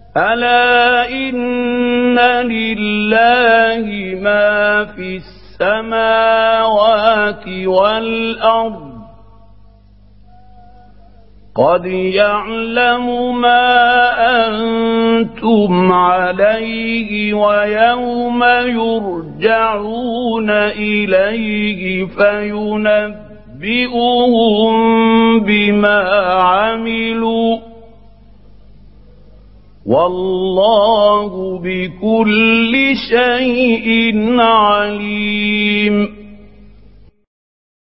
ألا إن لله ما في السماوات والأرض قد يعلم ما أنتم عليه ويوم يرجعون إليه فينبئهم بما عملوا والله بكل شيء عليم.